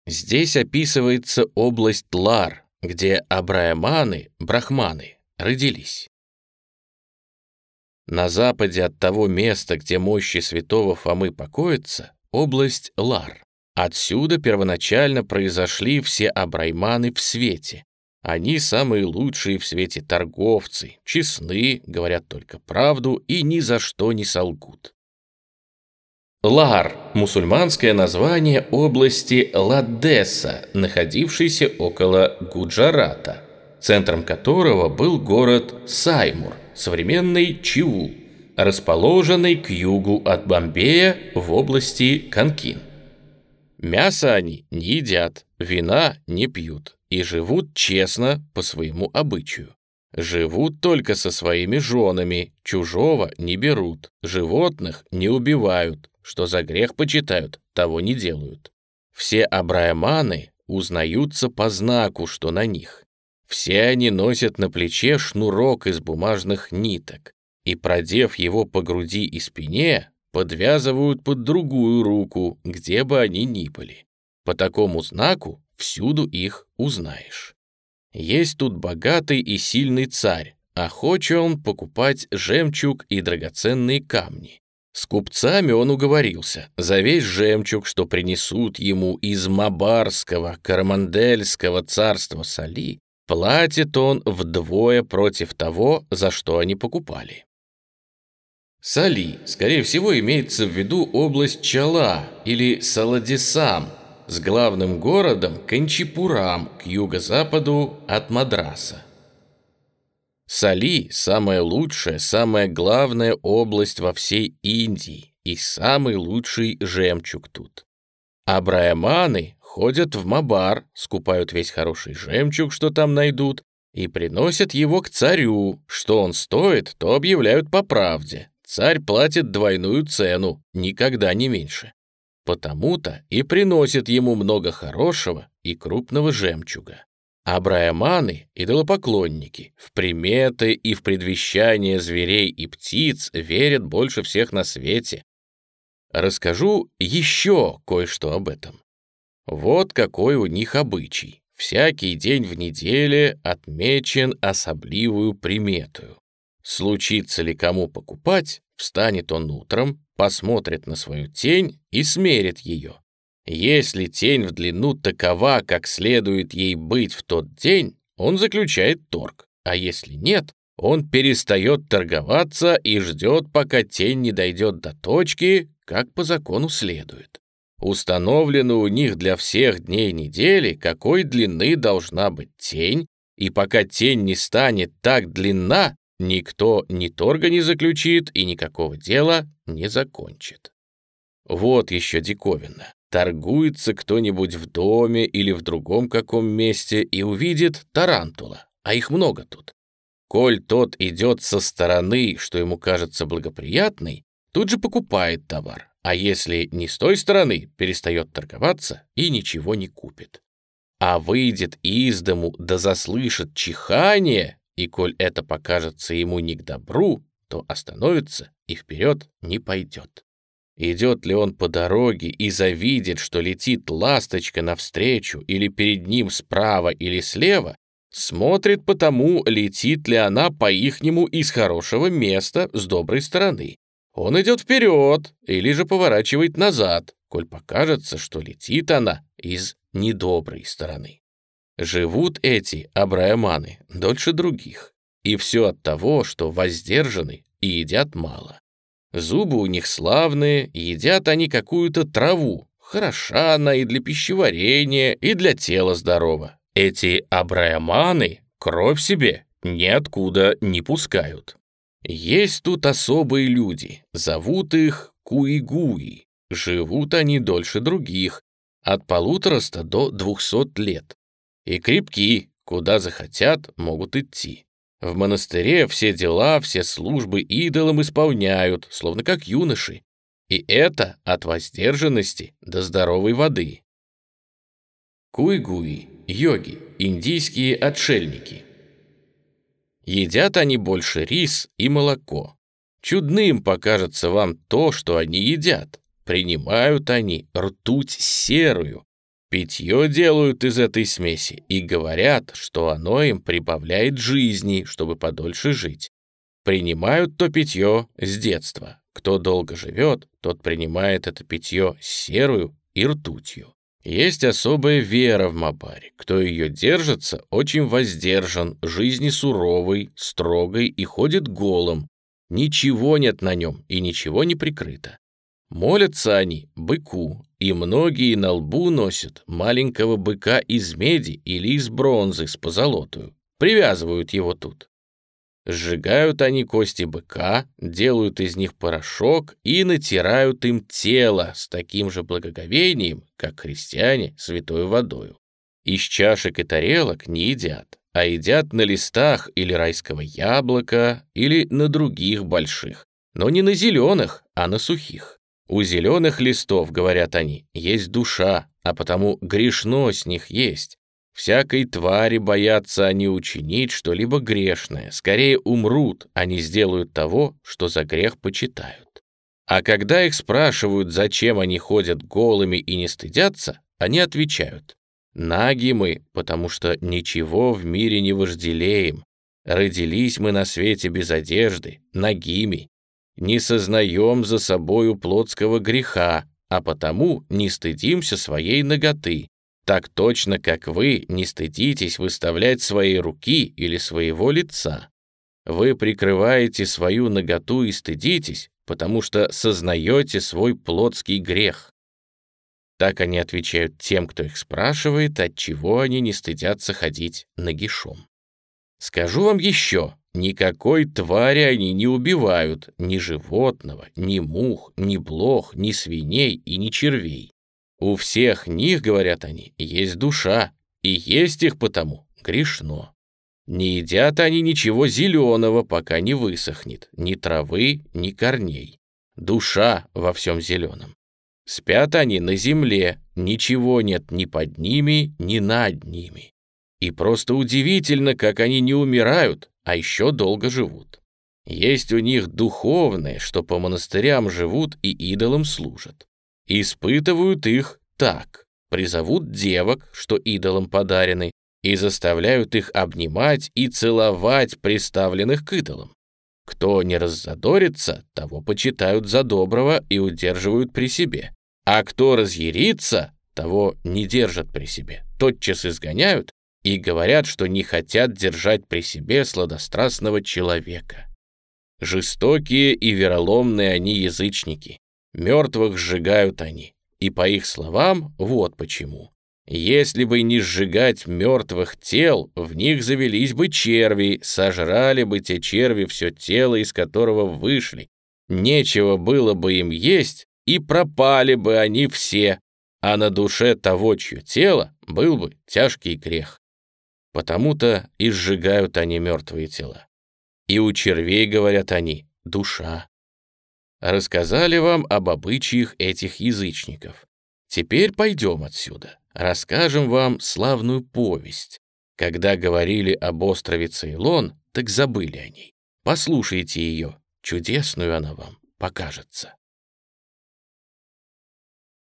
Здесь описывается область Лар, где абраяманы, брахманы, родились. На западе от того места, где мощи святого Фомы покоятся, область Лар. Отсюда первоначально произошли все абрайманы в свете. Они самые лучшие в свете торговцы, честны, говорят только правду и ни за что не солгут. Лар – мусульманское название области Ладдеса, находившейся около Гуджарата, центром которого был город Саймур, современный Чиул, расположенный к югу от Бомбея в области Конкин. Мясо они не едят, вина не пьют и живут честно по своему обычаю. Живут только со своими женами, чужого не берут, животных не убивают, что за грех почитают, того не делают. Все абраяманы узнаются по знаку, что на них. Все они носят на плече шнурок из бумажных ниток и, продев его по груди и спине, подвязывают под другую руку, где бы они ни были. По такому знаку всюду их узнаешь. Есть тут богатый и сильный царь, охоче он покупать жемчуг и драгоценные камни. С купцами он уговорился, за весь жемчуг, что принесут ему из Мабарского, Карамандельского царства Сали, платит он вдвое против того, за что они покупали. Сали, скорее всего, имеется в виду область Чала или Саладисам, с главным городом Канчипурам к юго-западу от Мадраса. Сали – самая лучшая, самая главная область во всей Индии и самый лучший жемчуг тут. Абраяманы ходят в Мабар, скупают весь хороший жемчуг, что там найдут, и приносят его к царю. Что он стоит, то объявляют по правде. Царь платит двойную цену, никогда не меньше. Потому-то и приносит ему много хорошего и крупного жемчуга. Абраяманы, идолопоклонники, в приметы и в предвещания зверей и птиц верят больше всех на свете. Расскажу еще кое-что об этом. Вот какой у них обычай. Всякий день в неделе отмечен особливую приметою. Случится ли кому покупать, встанет он утром, посмотрит на свою тень и смерит ее. Если тень в длину такова, как следует ей быть в тот день, он заключает торг, а если нет, он перестает торговаться и ждет, пока тень не дойдет до точки, как по закону следует. Установлено у них для всех дней недели, какой длины должна быть тень, и пока тень не станет так длинна, никто ни торга не заключит и никакого дела не закончит. Вот еще диковина. Торгуется кто-нибудь в доме или в другом каком месте и увидит тарантула, а их много тут. Коль тот идет со стороны, что ему кажется благоприятной, тут же покупает товар, а если не с той стороны, перестает торговаться и ничего не купит. А выйдет из дому да заслышит чихание, и коль это покажется ему не к добру, то остановится и вперед не пойдет. Идет ли он по дороге и завидит, что летит ласточка навстречу или перед ним справа или слева, смотрит по тому, летит ли она по-ихнему из хорошего места с доброй стороны. Он идет вперед или же поворачивает назад, коль покажется, что летит она из недоброй стороны. Живут эти абраяманы дольше других, и все от того, что воздержаны и едят мало. Зубы у них славные, едят они какую-то траву. Хороша она и для пищеварения, и для тела здорова. Эти абраяманы кровь себе ниоткуда не пускают. Есть тут особые люди, зовут их куигуи. Живут они дольше других, от 150 до 200 лет. И крепки, куда захотят, могут идти. В монастыре все дела, все службы идолам исполняют, словно как юноши. И это от воздержанности до здоровой воды. Куигуи, йоги, индийские отшельники. Едят они больше рис и молоко. Чудным покажется вам то, что они едят. Принимают они ртуть серую, Питье делают из этой смеси и говорят, что оно им прибавляет жизни, чтобы подольше жить. Принимают то питье с детства. Кто долго живет, тот принимает это питье с серою и ртутью. Есть особая вера в Мабаре. Кто ее держится, очень воздержан, жизни суровой, строгой и ходит голым. Ничего нет на нем и ничего не прикрыто. Молятся они быку, и многие на лбу носят маленького быка из меди или из бронзы с позолотою, привязывают его тут. Сжигают они кости быка, делают из них порошок и натирают им тело с таким же благоговением, как христиане святой водою. Из чашек и тарелок не едят, а едят на листах или райского яблока, или на других больших, но не на зеленых, а на сухих. У зеленых листов, говорят они, есть душа, а потому грешно с них есть. Всякой твари боятся они учинить что-либо грешное, скорее умрут, а не сделают того, что за грех почитают. А когда их спрашивают, зачем они ходят голыми и не стыдятся, они отвечают: «Наги мы, потому что ничего в мире не вожделеем. Родились мы на свете без одежды, нагими. Не сознаем за собою плотского греха, а потому не стыдимся своей наготы, так точно, как вы не стыдитесь выставлять свои руки или своего лица. Вы прикрываете свою наготу и стыдитесь, потому что сознаете свой плотский грех». Так они отвечают тем, кто их спрашивает, отчего они не стыдятся ходить нагишом. Скажу вам еще, никакой твари они не убивают, ни животного, ни мух, ни блох, ни свиней и ни червей. У всех них, говорят они, есть душа, и есть их потому грешно. Не едят они ничего зеленого, пока не высохнет, ни травы, ни корней. Душа во всем зеленом. Спят они на земле, ничего нет ни под ними, ни над ними. И просто удивительно, как они не умирают, а еще долго живут. Есть у них духовные, что по монастырям живут и идолам служат. Испытывают их так: призовут девок, что идолам подарены, и заставляют их обнимать и целовать приставленных к идолам. Кто не раззадорится, того почитают за доброго и удерживают при себе. А кто разъярится, того не держат при себе, тотчас изгоняют и говорят, что не хотят держать при себе сладострастного человека. Жестокие и вероломные они язычники, мертвых сжигают они, и по их словам вот почему. Если бы не сжигать мертвых тел, в них завелись бы черви, сожрали бы те черви все тело, из которого вышли. Нечего было бы им есть, и пропали бы они все, а на душе того, чье тело, был бы тяжкий грех. Потому-то и сжигают они мертвые тела. И у червей, говорят они, душа. Рассказали вам об обычаях этих язычников. Теперь пойдем отсюда. Расскажем вам славную повесть. Когда говорили об острове Цейлон, так забыли о ней. Послушайте ее, чудесную она вам покажется.